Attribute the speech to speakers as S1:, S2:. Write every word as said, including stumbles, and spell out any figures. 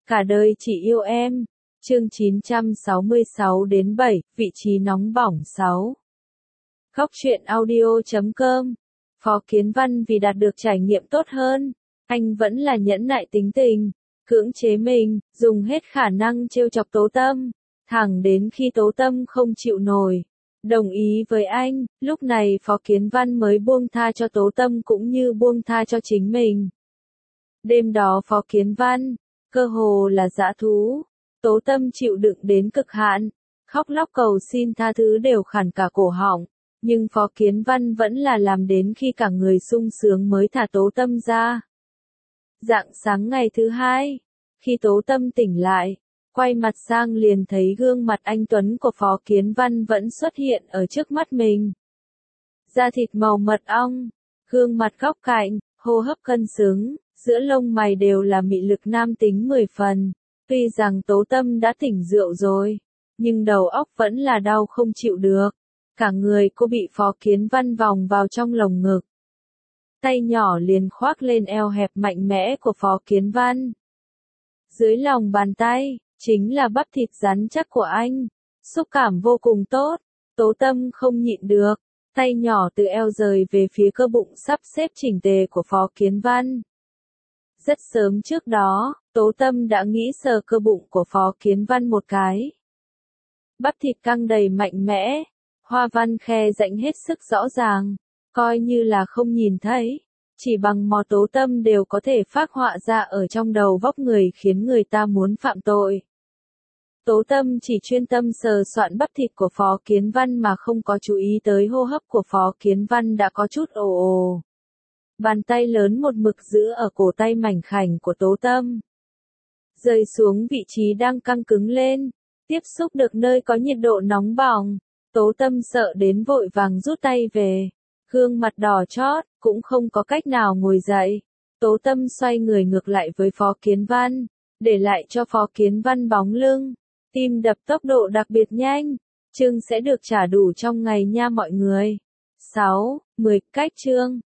S1: Cả đời chỉ yêu em. Chương chín trăm sáu mươi sáu đến bảy, vị trí nóng bỏng sáu. Góc truyện audio chấm com. Phó Kiến Văn vì đạt được trải nghiệm tốt hơn, anh vẫn là nhẫn nại tính tình, cưỡng chế mình, dùng hết khả năng trêu chọc Tố Tâm, thẳng đến khi Tố Tâm không chịu nổi, đồng ý với anh, lúc này Phó Kiến Văn mới buông tha cho Tố Tâm cũng như buông tha cho chính mình. Đêm đó Phó Kiến Văn, cơ hồ là dã thú, Tố Tâm chịu đựng đến cực hạn, khóc lóc cầu xin tha thứ đều khản cả cổ họng, nhưng Phó Kiến Văn vẫn là làm đến khi cả người sung sướng mới thả Tố Tâm ra. Rạng sáng ngày thứ hai, khi Tố Tâm tỉnh lại, quay mặt sang liền thấy gương mặt anh tuấn của Phó Kiến Văn vẫn xuất hiện ở trước mắt mình. Da thịt màu mật ong, gương mặt góc cạnh, hô hấp cân xứng, giữa lông mày đều là mị lực nam tính mười phần. Tuy rằng Tố Tâm đã tỉnh rượu rồi, nhưng đầu óc vẫn là đau không chịu được. Cả người cô bị Phó Kiến Văn vòng vào trong lồng ngực. Tay nhỏ liền khoác lên eo hẹp mạnh mẽ của Phó Kiến Văn. Dưới lòng bàn tay, chính là bắp thịt rắn chắc của anh. Xúc cảm vô cùng tốt, Tố Tâm không nhịn được. Tay nhỏ từ eo rời về phía cơ bụng sắp xếp chỉnh tề của Phó Kiến Văn. Rất sớm trước đó, Tố Tâm đã nghĩ sờ cơ bụng của Phó Kiến Văn một cái. Bắp thịt căng đầy mạnh mẽ, hoa văn khe rãnh hết sức rõ ràng, coi như là không nhìn thấy, chỉ bằng mò Tố Tâm đều có thể phác họa ra ở trong đầu vóc người khiến người ta muốn phạm tội. Tố Tâm chỉ chuyên tâm sờ soạn bắp thịt của Phó Kiến Văn mà không có chú ý tới hô hấp của Phó Kiến Văn đã có chút ồ ồ. Bàn tay lớn một mực giữ ở cổ tay mảnh khảnh của Tố Tâm. Rơi xuống vị trí đang căng cứng lên, tiếp xúc được nơi có nhiệt độ nóng bỏng. Tố Tâm sợ đến vội vàng rút tay về. Gương mặt đỏ chót, cũng không có cách nào ngồi dậy. Tố Tâm xoay người ngược lại với Phó Kiến Văn, để lại cho Phó Kiến Văn bóng lưng. Tim đập tốc độ đặc biệt nhanh. Chương sẽ được trả đủ trong ngày nha mọi người. sáu, mười, cách chương.